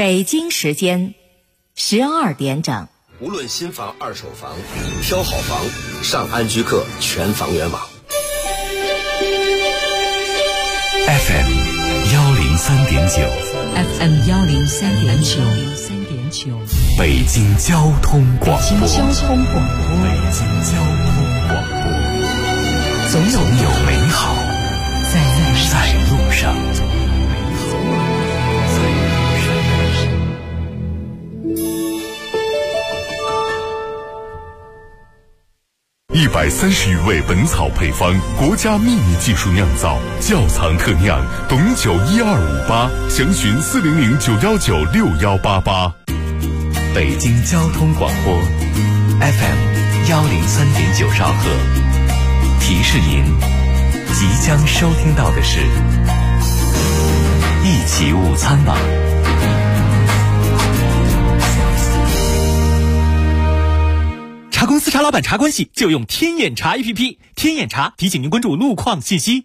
北京时间12点整。 无论新房二手房，挑好房上安居客全房源网。 FM 103.9 FM 103.9 北京交通广播。 北京交通广播。 北京交通广播。总有美好在路上。130余味本草配方，国家秘密技术酿造，窖藏特酿，董酒12588，详询40091961188。北京交通广播 FM 103.9兆赫，提示您即将收听到的是一起午餐吧。 茶公司茶老板茶关系就用天眼茶 APP， 天眼茶提醒您关注路况信息。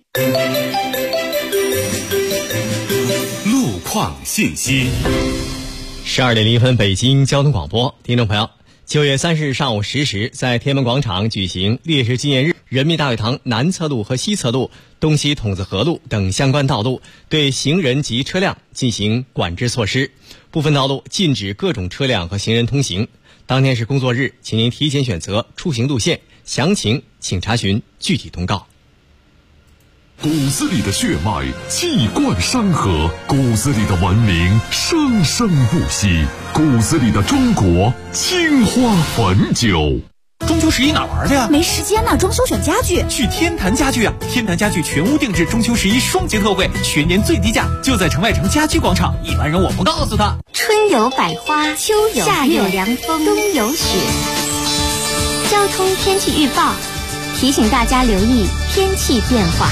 路况信息。 12点01分，北京交通广播，听众朋友，9月30日上午10时，在天安门广场举行烈士纪念日，人民大会堂南侧路和西侧路、东西筒子河路等相关道路对行人及车辆进行管制措施，部分道路禁止各种车辆和行人通行。当天是工作日，请您提前选择出行路线，详情请查询具体通告。 骨子里的血脉气贯山河，骨子里的文明生生不息，骨子里的中国青花汾酒。 中秋11哪玩去呀？ 没时间呢，装修选家具。 去天坛家具啊！天坛家具全屋定制中秋11双节特惠，全年最低价，就在城外城家居广场。一般人我不告诉他。 春有百花，秋有夏有凉风，冬有雪。交通天气预报提醒大家留意天气变化。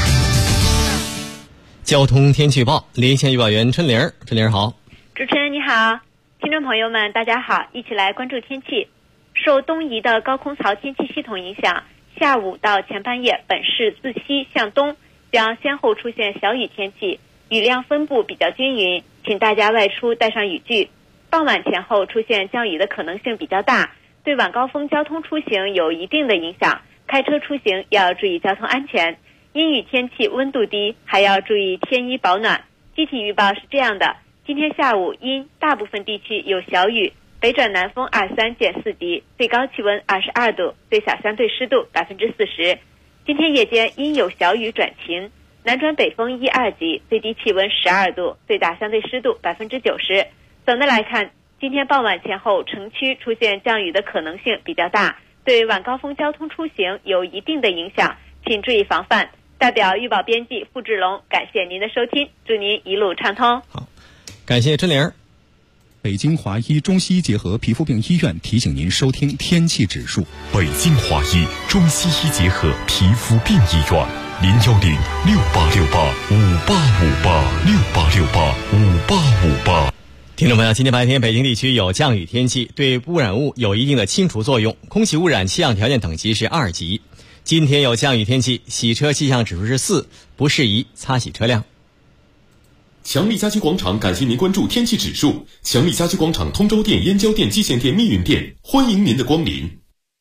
交通天气预报，连线预报员春玲。春玲好。 主持人你好，听众朋友们大家好，一起来关注天气。受东移的高空槽天气系统影响，下午到前半夜本市自西向东将先后出现小雨天气，雨量分布比较均匀，请大家外出带上雨具。傍晚前后出现降雨的可能性比较大，对晚高峰交通出行有一定的影响，开车出行要注意交通安全。阴雨天气温度低，还要注意添衣保暖。具体预报是这样的：今天下午阴，大部分地区有小雨，北转南风2、3减4级，最高气温22度，最小相对湿度40%。今天夜间阴有小雨转晴，南转北风1、2级，最低气温12度，最大相对湿度90%。总的来看，今天傍晚前后城区出现降雨的可能性比较大，对晚高峰交通出行有一定的影响，请注意防范。代表预报编辑付志龙，感谢您的收听，祝您一路畅通。 好，感谢春玲。 北京华医中西医结合皮肤病医院提醒您收听天气指数。 北京华医中西医结合皮肤病医院，0106858586858 听众朋友，今天白天北京地区有降雨天气，对污染物有一定的清除作用，空气污染气象条件等级是2级。今天有降雨天气，洗车气象指数是4，不适宜擦洗车辆。 强力家居广场感谢您关注天气指数。强力家居广场通州店、燕郊店、蓟县店、密云店，欢迎您的光临。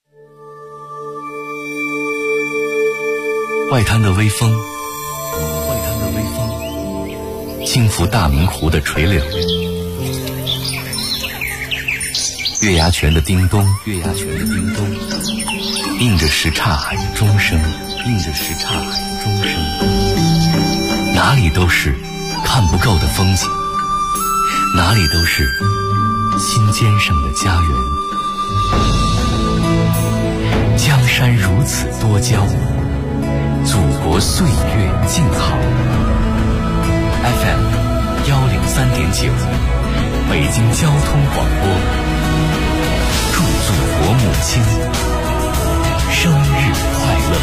外滩的微风，轻拂大明湖的垂柳，月牙泉的叮咚，映着什刹海的钟声，哪里都是看不够的风景，哪里都是心尖上的家园。江山如此多娇，祖国岁月静好。FM 103.9，北京交通广播，祝祖国母亲生日快乐。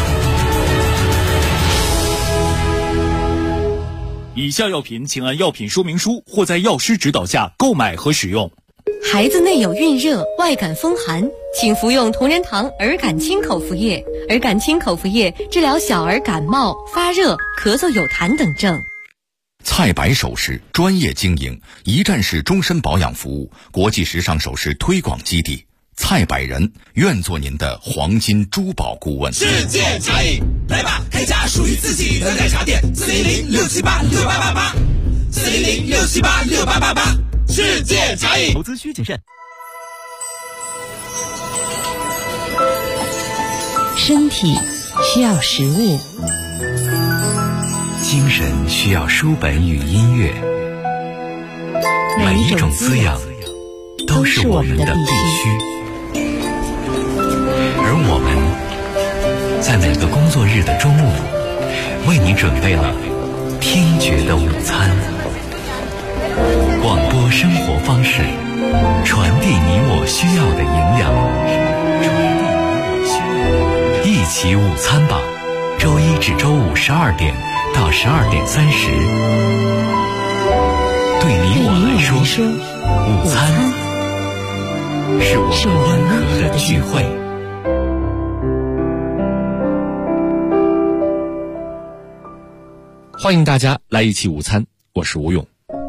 以下药品请按药品说明书或在药师指导下购买和使用。 孩子内有孕热、外感风寒，请服用同仁堂儿感清口服液。儿感清口服液治疗小儿感冒、发热、咳嗽有痰等症。 菜百首饰专业经营，一站式终身保养服务，国际时尚首饰推广基地。蔡百人愿做您的黄金珠宝顾问。 世界茶饮，来吧，开家属于自己的奶茶店，400-678-6888，400-678-6888，世界茶饮。 投资需谨慎。 身体需要食物， 精神需要书本与音乐，每一种滋养都是我们的必须。而我们在每个工作日的中午，为你准备了听觉的午餐。广播生活方式，传递你我需要的营养。一起午餐吧，周一至周五12点到12点30。对你我来说，午餐是我们温和的聚会。 欢迎大家来一起午餐，我是吴勇。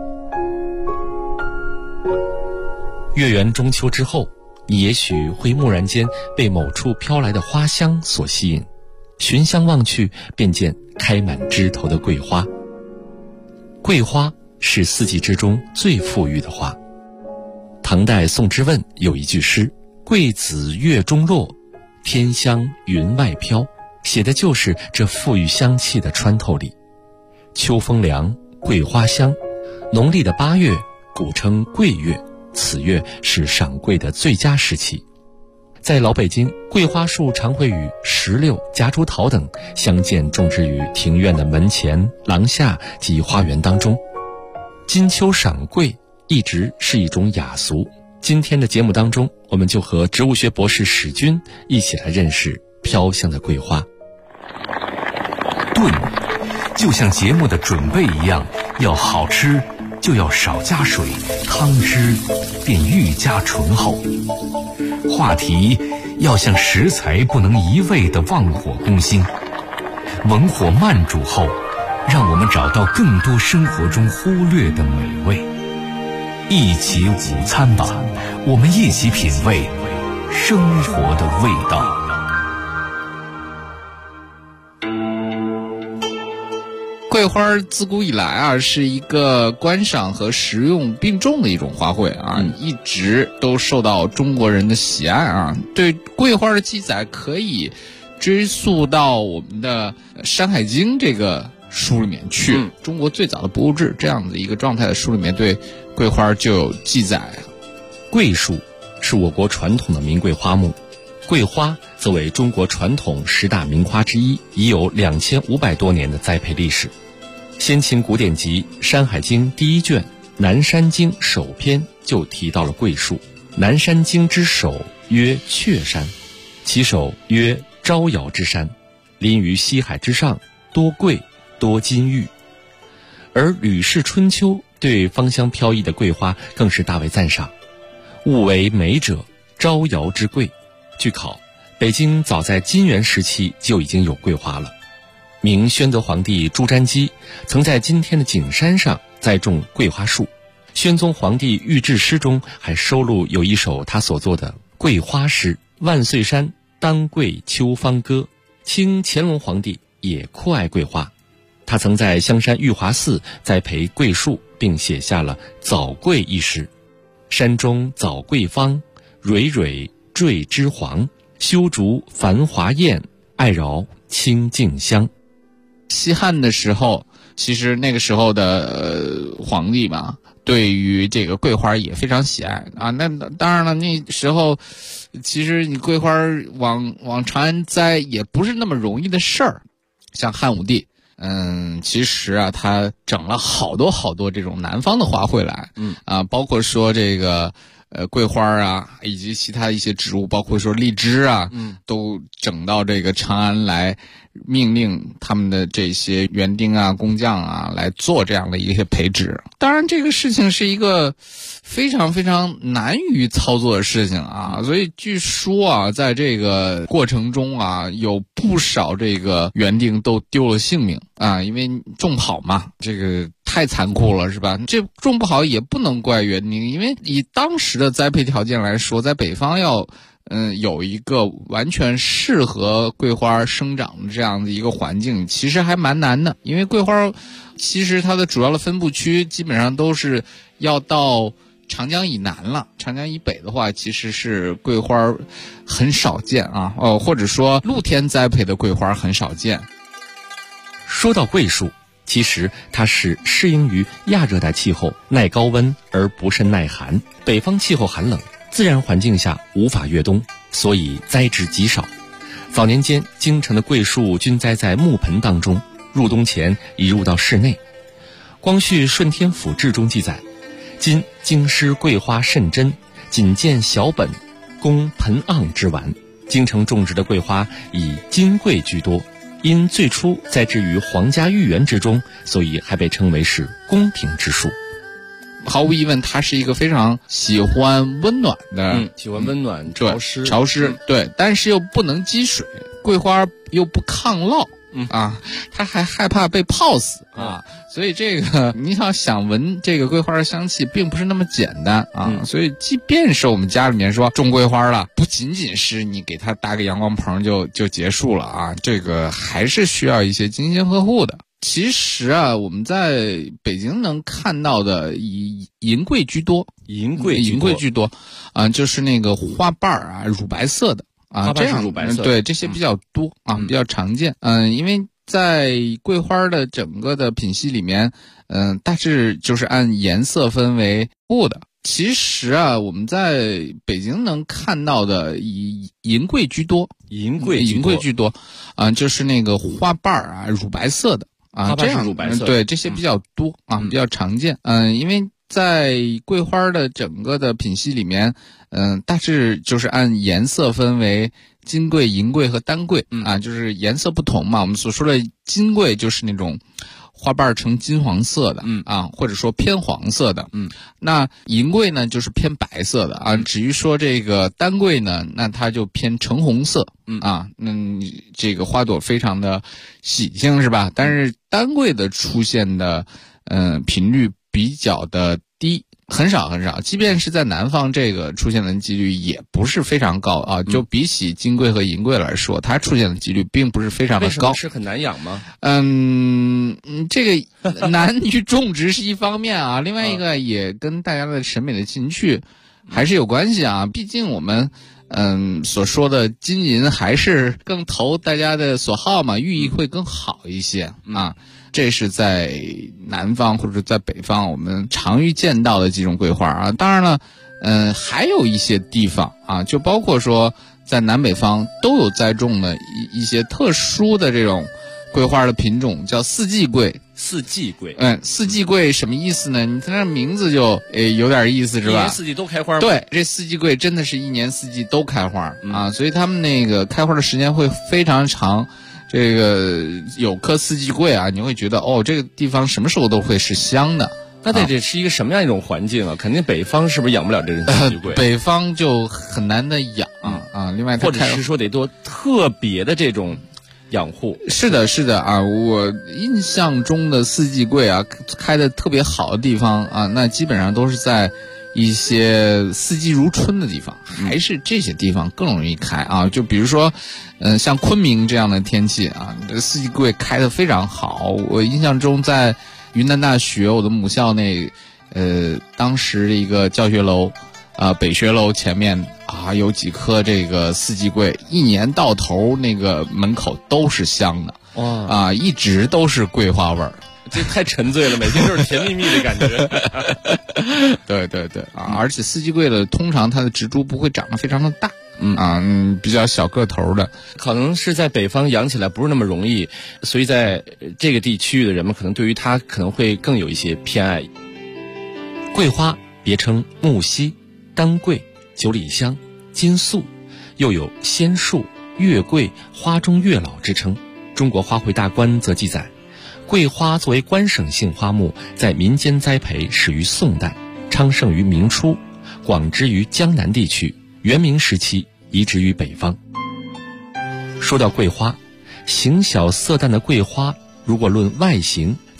月圆中秋之后，你也许会蓦然间被某处飘来的花香所吸引，寻香望去，便见开满枝头的桂花。桂花是四季之中最富裕的花。唐代宋之问有一句诗：桂子月中落，天香云外飘，写的就是这馥郁香气的穿透力。秋风凉，桂花香，农历的8月古称桂月，此月是赏桂的最佳时期。在老北京，桂花树常会与石榴、夹竹桃等相见种植于庭院的门前、廊下及花园当中。金秋赏桂一直是一种雅俗。今天的节目当中，我们就和植物学博士史军一起来认识飘香的桂花。 炖就像节目的准备一样，要好吃就要少加水，汤汁便愈加醇厚。话题要像食材不能一味的忘火攻心，文火慢煮后，让我们找到更多生活中忽略的美味。一起午餐吧，我们一起品味生活的味道。 桂花自古以来啊，是一个观赏和食用并重的一种花卉啊，一直都受到中国人的喜爱啊。对桂花的记载可以追溯到我们的《山海经》这个书里面去，中国最早的博物志这样的一个状态的书里面对桂花就有记载。 桂树是我国传统的名贵花木，桂花则为中国传统10大名花之一，已有2500多年的栽培历史。先秦古典集《山海经》第1卷《南山经》首篇就提到了桂树。南山经之首曰雀山，其首曰招摇之山，临于西海之上，多桂，多金玉。而《吕氏春秋》对芳香飘逸的桂花更是大为赞赏，物为美者，招摇之桂。据考，北京早在金元时期就已经有桂花了。明宣德皇帝朱瞻基曾在今天的景山上栽种桂花树，宣宗皇帝御制诗中还收录有一首他所作的桂花诗：万岁山当桂秋芳歌。清乾隆皇帝也酷爱桂花，他曾在香山玉华寺栽培桂树，并写下了《早桂》一诗：山中早桂芳，蕊蕊缀枝黄，修竹繁华艳，爱绕清净香。 西汉的时候，其实那个时候的皇帝嘛，对于这个桂花也非常喜爱啊。那当然了，那时候其实你桂花往长安栽也不是那么容易的事儿。像汉武帝，其实啊，他整了好多这种南方的花卉来，包括说这个桂花啊，以及其他一些植物，包括说荔枝啊，都整到这个长安来，命令他们的这些园丁啊、工匠啊来做这样的一些培植。当然，这个事情是一个非常非常难于操作的事情啊，所以据说啊，在这个过程中啊，有不少这个园丁都丢了性命啊，因为种跑嘛，这个太残酷了，是吧？这种不好也不能怪园林，因为以当时的栽培条件来说，在北方要有一个完全适合桂花生长的这样的一个环境，其实还蛮难的。因为桂花其实它的主要的分布区基本上都是要到长江以南了，长江以北的话其实是桂花很少见啊，或者说露天栽培的桂花很少见。 说到桂树，其实它是适应于亚热带气候，耐高温而不甚耐寒。北方气候寒冷，自然环境下无法越冬，所以栽植极少。早年间京城的桂树均栽在木盆当中，入冬前已入到室内。光绪顺天府志中记载，今京师桂花甚珍，仅见小本，供盆盎之玩。京城种植的桂花以金桂居多，因最初栽植于皇家御园之中，所以还被称为是宫廷之树。 毫无疑问，它是一个非常喜欢温暖的， 喜欢温暖、 潮湿，对，但是又不能积水。桂花又不抗涝，它还害怕被泡死啊，所以这个你想闻这个桂花的香气，并不是那么简单啊。所以，即便是我们家里面说种桂花了，不仅仅是你给它搭个阳光棚就结束了啊，这个还是需要一些精心呵护的。其实啊，我们在北京能看到的以银桂居多，银桂居多，就是那个花瓣啊，乳白色的啊，这样乳白色的，对，这些比较多啊，比较常见。因为在桂花的整个的品系里面，大致就是按颜色分为不的。其实啊，我们在北京能看到的以银桂居多，银桂居多，就是那个花瓣啊，乳白色的。这样乳白色，对，这些比较多啊，比较常见。因为在桂花的整个的品系里面，大致就是按颜色分为金桂、银桂和丹桂啊，就是颜色不同嘛。我们所说的金桂就是那种花瓣呈金黄色的，或者说偏黄色的，那银桂呢就是偏白色的啊。至于说这个丹桂呢，那它就偏橙红色，这个花朵非常的喜庆，是吧？但是丹桂的出现的频率比较的低，很少，即便是在南方，这个出现的几率也不是非常高啊。就比起金桂和银桂来说，它出现的几率并不是非常的高。为什么是很难养吗？ 这个难于种植是一方面啊，另外一个也跟大家的审美的情趣还是有关系啊。毕竟我们所说的金银还是更投大家的所好嘛，寓意会更好一些啊。这是在南方或者在北方我们常遇见到的几种桂花啊。当然了，还有一些地方啊，就包括说在南北方都有栽种的一些特殊的这种桂花的品种，叫四季桂。 四季桂， 四季桂什么意思呢？你看这名字就有点意思，是吧？ 一年四季都开花吗？ 对，这四季桂真的是一年四季都开花啊，所以他们那个开花的时间会非常长。这个有棵四季桂啊，你会觉得这个地方什么时候都会是香的。 那这是一个什么样一种环境啊？肯定北方是不是养不了这种四季桂？ 北方就很难的养啊。另外， 或者是说得多特别的这种养护。 是的啊，我印象中的四季桂啊，开的特别好的地方啊，那基本上都是在一些四季如春的地方，还是这些地方更容易开啊。就比如说像昆明这样的天气啊，这四季桂开得非常好。我印象中在云南大学我的母校内当时的一个教学楼北学楼前面有几棵这个四季桂，一年到头那个门口都是香的，一直都是桂花味儿。 这太沉醉了，每天都是甜蜜蜜的感觉。 对而且四季桂的通常它的植株不会长得非常的大，比较小个头的， 可能是在北方养起来不是那么容易，所以在这个地区的人们可能对于它可能会更有一些偏爱。 桂花别称木樨、丹桂、九里香、金粟，又有仙树、月桂、花中月老之称。中国花卉大观则记载，桂花作为观赏性花木，在民间栽培始于宋代，昌盛于明初，广植于江南地区，元明时期移植于北方。说到桂花，形小色淡的桂花，如果论外形，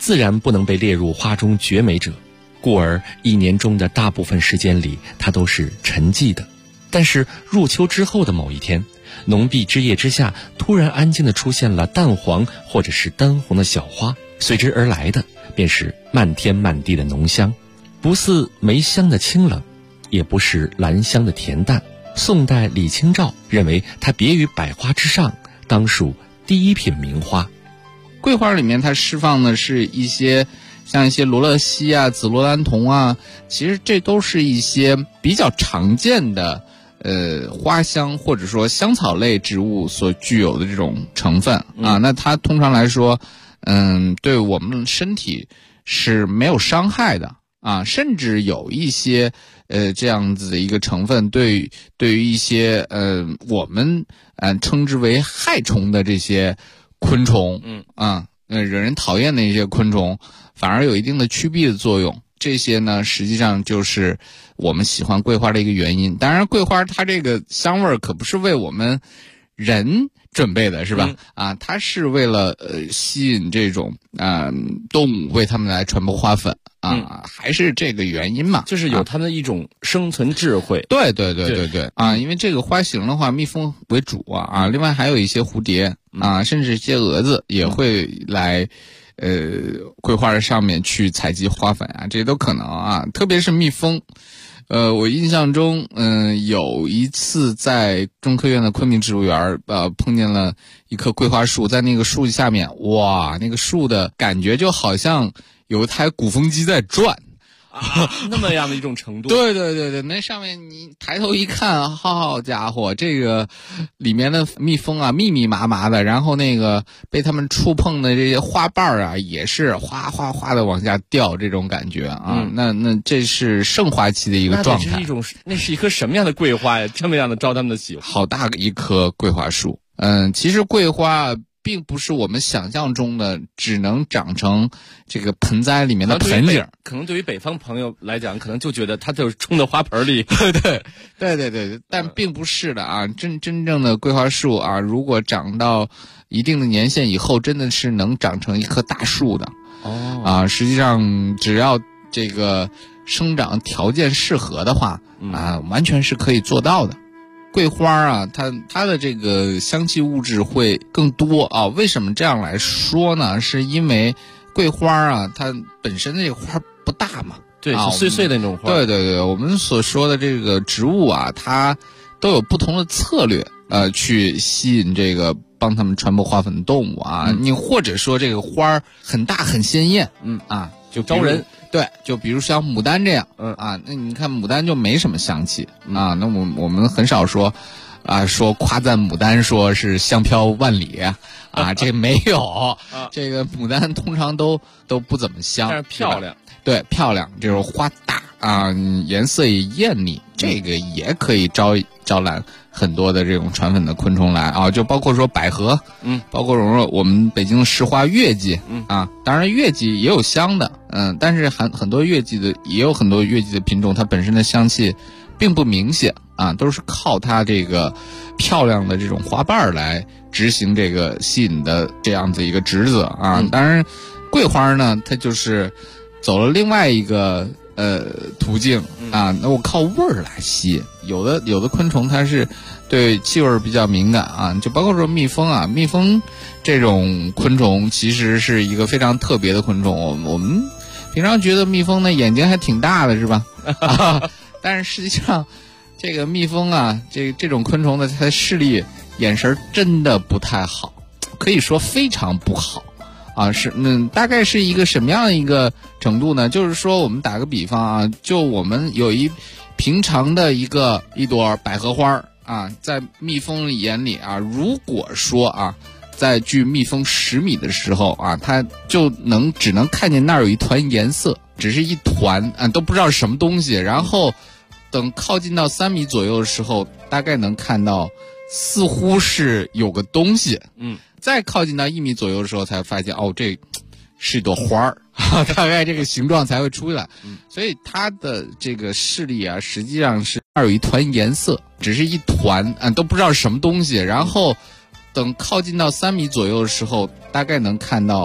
自然不能被列入花中绝美者，故而一年中的大部分时间里，它都是沉寂的。但是入秋之后的某一天，浓碧枝叶之下，突然安静地出现了淡黄或者是丹红的小花，随之而来的便是漫天漫地的浓香，不似梅香的清冷，也不是兰香的甜淡。宋代李清照认为它别于百花之上，当属第一品名花。 桂花里面它释放的是一些像一些罗勒烯啊、紫罗兰酮啊，其实这都是一些比较常见的花香或者说香草类植物所具有的这种成分啊。那它通常来说对我们身体是没有伤害的啊，甚至有一些这样子的一个成分对于一些我们称之为害虫的这些昆虫惹人讨厌的一些昆虫反而有一定的驱避的作用。这些呢实际上就是我们喜欢桂花的一个原因。当然桂花它这个香味可不是为我们人准备的，是吧？它是为了吸引这种动物为它们来传播花粉还是这个原因嘛？ 就是有它的一种生存智慧。 对因为这个花型的话，蜜蜂为主另外还有一些蝴蝶甚至一些蛾子也会来桂花的上面去采集花粉这些都可能特别是蜜蜂。我印象中有一次在中科院的昆明植物园碰见了一棵桂花树，在那个树下面，哇，那个树的感觉就好像有一台鼓风机在转那么样的一种程度。 对，那上面你抬头一看，好家伙，这个里面的蜜蜂密密麻麻的，然后那个被它们触碰的这些花瓣也是哗哗哗的往下掉，这种感觉那这是盛花期的一个状态。 那是一棵什么样的桂花呀？这么样的招他们的喜欢。 好大一棵桂花树。其实桂花并不是我们想象中的只能长成这个盆栽里面的盆景。 可能对于北方朋友来讲，可能就觉得它就是冲到花盆里。 对，但并不是的真正的桂花树如果长到一定的年限以后，真的是能长成一棵大树的。实际上只要这个生长条件适合的话完全是可以做到的。桂花它的这个香气物质会更多为什么这样来说呢？是因为桂花它本身这个花不大嘛， 对，碎碎的那种花。 对，我们所说的这个植物它都有不同的策略去吸引这个帮它们传播花粉的动物你或者说这个花很大很鲜艳就招人。 对，就比如像牡丹这样那你看牡丹就没什么香气那我们很少说说夸赞牡丹说是香飘万里这没有这个牡丹通常都不怎么香， 但是漂亮。 对，漂亮，这种花大颜色也艳丽，这个也可以招揽很多的这种传粉的昆虫来就包括说百合包括我们北京市花月季当然月季也有香的但是很多月季的也有很多月季的品种，它本身的香气并不明显都是靠它这个漂亮的这种花瓣来执行这个吸引的这样子一个职责当然桂花呢它就是走了另外一个途径那我靠味儿来吸。有的昆虫它是对气味比较敏感就包括说蜜蜂蜜蜂这种昆虫其实是一个非常特别的昆虫。我们平常觉得蜜蜂的眼睛还挺大的，是吧但是实际上这个蜜蜂这种昆虫的它的视力眼神真的不太好，可以说非常不好大概是一个什么样的一个程度呢？就是说我们打个比方就我们有平常的一朵百合花在蜜蜂眼里如果说在距蜜蜂10米的时候它就只能看见那儿有一团颜色，只是一团都不知道是什么东西，然后等靠近到3米左右的时候，大概能看到似乎是有个东西再靠近到1米左右的时候才发现这是一朵花儿大概这个形状才会出来所以它的这个视力实际上是那儿有一团颜色，只是一团都不知道是什么东西，然后等靠近到3米左右的时候，大概能看到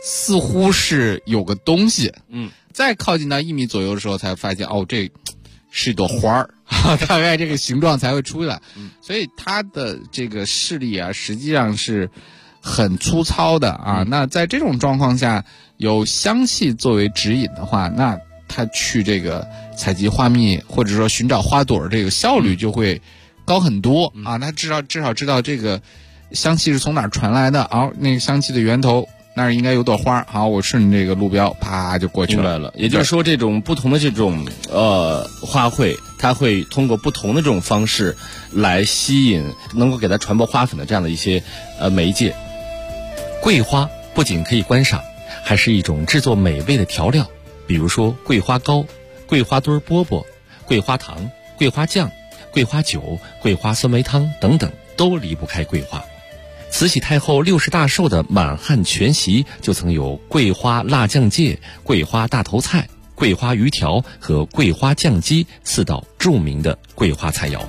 似乎是有个东西。再靠近到1米左右的时候，才发现这是一朵花儿，大概这个形状才会出来。所以它的这个视力啊，实际上是很粗糙的啊。那在这种状况下，有香气作为指引的话，那它去这个采集花蜜或者说寻找花朵这个效率就会高很多啊。那至少知道这个香气是从哪儿传来的，那个香气的源头那儿应该有朵花，好，我顺着这个路标啪就过去了。也就是说，这种不同的这种花卉，它会通过不同的这种方式来吸引能够给它传播花粉的这样的一些媒介。桂花不仅可以观赏，还是一种制作美味的调料，比如说桂花糕、桂花墩饽饽、桂花糖、桂花酱、桂花酒、桂花酸梅汤等等，都离不开桂花。慈禧太后60大寿的满汉全席就曾有桂花辣酱芥、桂花大头菜、桂花鱼条和桂花酱鸡4道著名的桂花菜肴。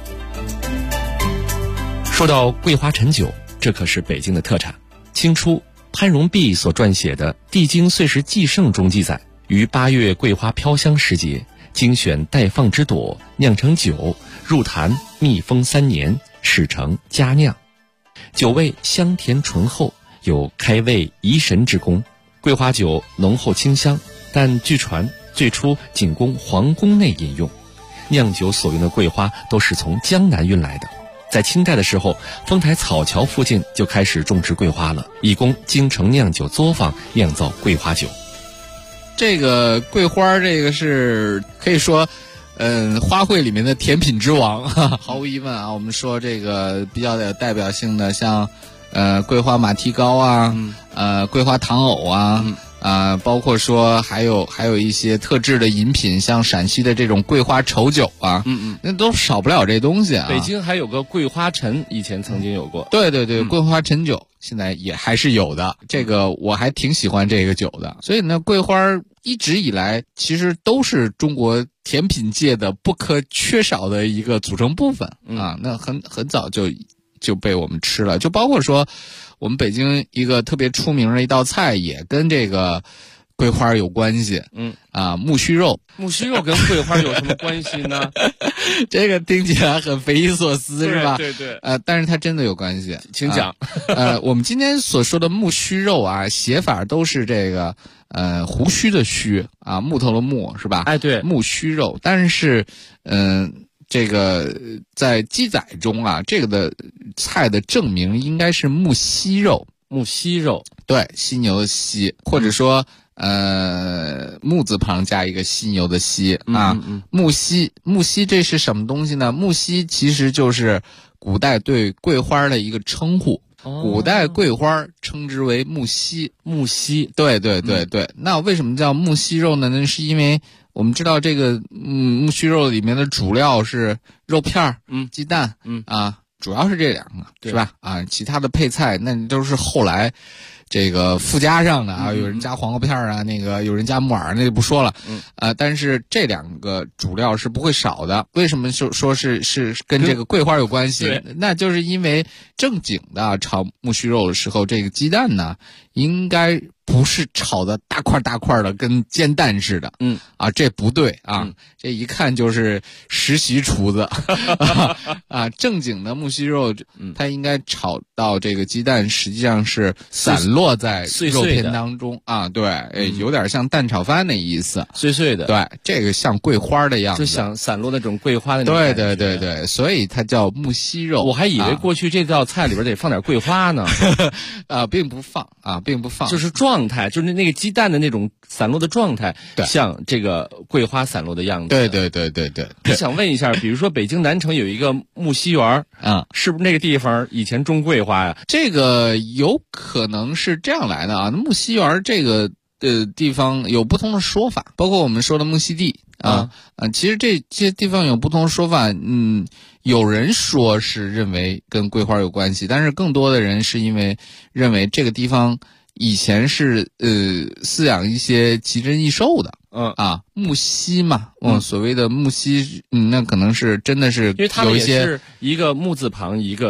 说到桂花陈酒，这可是北京的特产。清初潘荣弼所撰写的《帝京岁时记胜》中记载，于8月桂花飘香时节，精选待放之朵，酿成酒，入坛密封3年，使成佳酿。酒味香甜醇厚，有开胃怡神之功。桂花酒浓厚清香，但据传最初仅供皇宫内饮用，酿酒所用的桂花都是从江南运来的。在清代的时候，丰台草桥附近就开始种植桂花了，以供京城酿酒作坊酿造桂花酒。 这个桂花，这个是可以说花卉里面的甜品之王，毫无疑问啊。我们说这个比较有代表性的，像桂花马蹄糕啊，桂花糖藕啊，包括说还有一些特制的饮品，像陕西的这种桂花稠酒啊，那都少不了这东西啊。 北京还有个桂花陈，以前曾经有过。 对，桂花陈酒现在也还是有的，这个我还挺喜欢这个酒的。所以呢，桂花一直以来其实都是中国甜品界的不可缺少的一个组成部分啊。那很早就被我们吃了，就包括说我们北京一个特别出名的一道菜也跟这个桂花有关系，木须肉。 木须肉跟桂花有什么关系呢？ 这个听起来很匪夷所思，是吧？ 对， 但是它真的有关系， 请讲。 我们今天所说的木须肉啊，写法都是这个胡须的须啊，木头的木，是吧？ 哎，对， 木须肉。但是这个在记载中啊，这个的菜的正名应该是木犀肉。 木犀肉， 对，犀牛的犀，或者说木字旁加一个犀牛的犀啊。木犀这是什么东西呢？木犀其实就是古代对桂花的一个称呼。古代桂花称之为木犀。 木犀， 对。那为什么叫木犀肉呢？那是因为我们知道这个木须肉里面的主料是肉片鸡蛋主要是这2个，是吧？其他的配菜那都是后来这个附加上的啊，有人加黄瓜片啊，那个有人加木耳，那就不说了。但是这2个主料是不会少的。为什么说是跟这个桂花有关系？那就是因为正经的炒木须肉的时候，这个鸡蛋呢应该不是炒的大块大块的，跟煎蛋似的。这不对啊，这一看就是实习厨子正经的木须肉，它应该炒到这个鸡蛋实际上是散落在肉片当中啊。对，有点像蛋炒饭的意思， 碎碎的。 对，这个像桂花的样子， 就像散落那种桂花的那种感觉。 对，所以它叫木须肉。 我还以为过去这道菜里边得放点桂花呢。 并不放， 就是状态，就是那个鸡蛋的那种散落的状态，像这个桂花散落的样子。 对。 我想问一下，比如说北京南城有一个木樨园是不是那个地方以前种桂花呀？ 这个有可能是这样来的啊。木樨园这个地方有不同的说法，包括我们说的木樨地其实这些地方有不同的说法。有人说是认为跟桂花有关系，但是更多的人是因为认为这个地方以前是饲养一些奇珍异兽的。木犀嘛，所谓的木犀，那可能是真的是因为它们有一些也是一个木字旁一个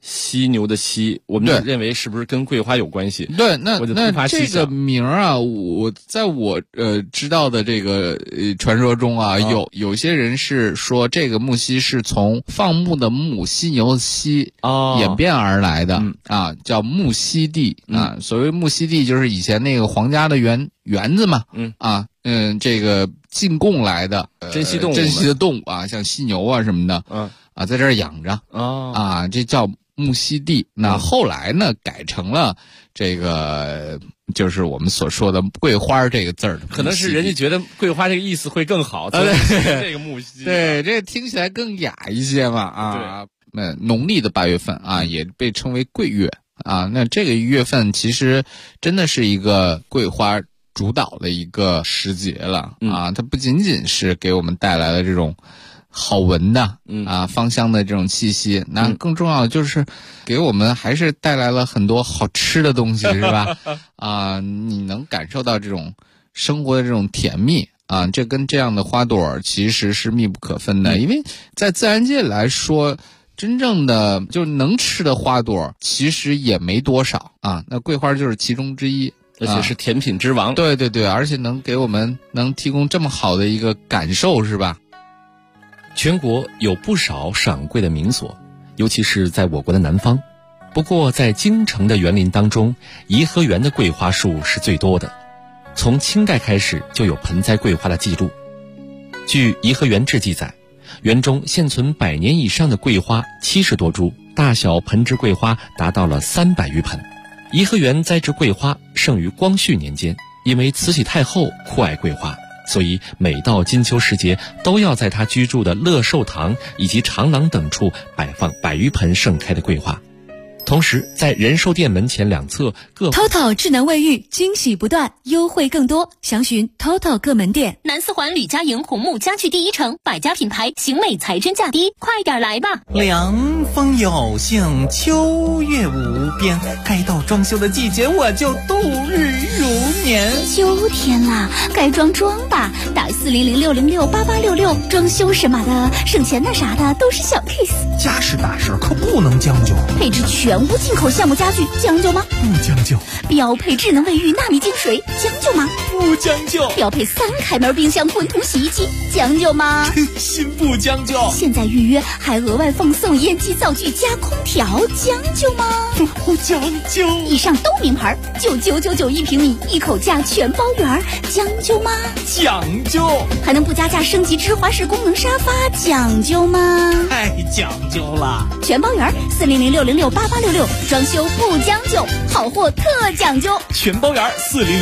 犀牛的犀，我们认为是不是跟桂花有关系？ 对，那这个名啊，我在我知道的这个传说中啊，有些人是说这个木犀是从放牧的牧，犀牛的犀演变而来的啊，叫木犀地啊。所谓木犀地，就是以前那个皇家的园子嘛，这个进贡来的珍稀的动物啊，像犀牛啊什么的，在这儿养着啊，这叫木犀地。那后来呢，改成了这个就是我们所说的桂花这个字儿， 可能是人家觉得桂花这个意思会更好，这个木犀， 对，这听起来更雅一些嘛啊。那农历的8月份啊，也被称为桂月啊。那这个月份其实真的是一个桂花主导的一个时节了啊。它不仅仅是给我们带来了这种好闻的芳香的这种气息，那更重要的就是给我们还是带来了很多好吃的东西，是吧？啊，你能感受到这种生活的这种甜蜜啊，这跟这样的花朵其实是密不可分的。因为在自然界来说，真正的就能吃的花朵其实也没多少啊，那桂花就是其中之一， 而且是甜品之王。 对对对，而且能给我们提供这么好的一个感受，是吧？ 全国有不少赏桂的名所，尤其是在我国的南方。不过在京城的园林当中，颐和园的桂花树是最多的。从清代开始就有盆栽桂花的记录。据《颐和园志》记载，园中现存100年以上的桂花70多株，大小盆植桂花达到了300余盆。颐和园栽植桂花盛于光绪年间，因为慈禧太后酷爱桂花，所以每到金秋时节，都要在她居住的乐寿堂以及长廊等处摆放100余盆盛开的桂花。同时在仁寿殿门前两侧各 TOTO 智能卫浴惊喜不断，优惠更多，详询 TOTO 各门店。 南四环吕家营红木家具第一城，百家品牌，型美才真价低，快点来吧！ 凉风有幸，秋月无边，该到装修的季节，我就度日如年。 秋天啦，该装吧，打4006068866，装修什么的，省钱的啥的都是小 case。 家事大事可不能将就， 配置全屋进口橡木家具，将就吗？ 不将就。 标配智能卫浴纳米净水，将就吗？ 不将就。 标配3开门冰箱滚筒洗衣机，将就吗？ 真心不将就。 现在预约还额外奉送烟机灶具加空调，将就吗？ 不将就。 以上都名牌，9999一平米，一口价全包圆，将就吗？ 讲究。 还能不加价升级芝华士功能沙发，讲究吗？ 太讲究了。 全包圆，4006068866，装修不将就，好货特讲究。 全包圆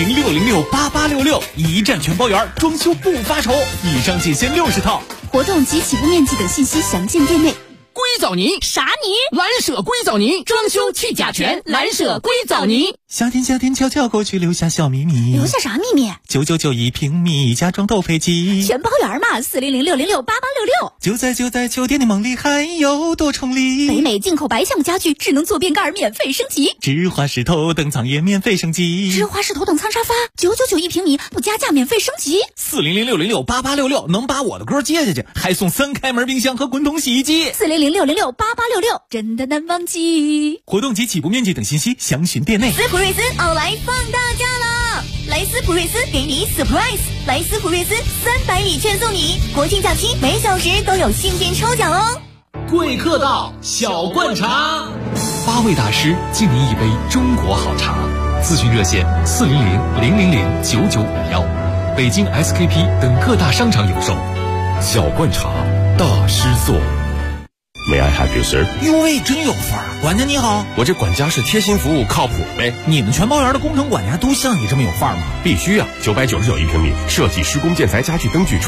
，4006068866，一站全包圆，装修不发愁。以上仅限60套。 活动及起步面积等信息详见店内。 硅藻泥啥泥？ 蓝舍硅藻泥，装修去甲醛，蓝舍硅藻泥。 夏天悄悄过去，留下小秘密。 留下啥秘密 ？9991一平米，家装都配齐。 全包圆嘛，4006068866。 就在酒店的梦里，还有多重礼。 北美进口白橡木家具，智能坐便盖免费升级。 芝华士头等舱也免费升级。 芝华士头等舱沙发999一平米，不加价免费升级。 4006068866，能把我的歌接下去，还送3开门冰箱和滚筒洗衣机。 4006068866，真的难忘记。 活动及起步面积等信息详询店内。 斯普瑞斯奥莱放大假啦！来斯普瑞斯给你 surprise， 来斯普瑞斯300礼券送你，国庆假期每小时都有幸运抽奖哦。 贵客到小罐茶 ，8位大师敬您一杯中国好茶。咨询热线400-000-9951，北京 SKP 等各大商场有售。 小罐茶，大师做。May I help you, sir？ 哟喂，真有范儿！管家你好， 我这管家是贴心服务，靠谱呗。 你们全包园的工程管家都像你这么有范儿吗？ 必须啊！999一平米，设计、施工、建材、家具、灯具、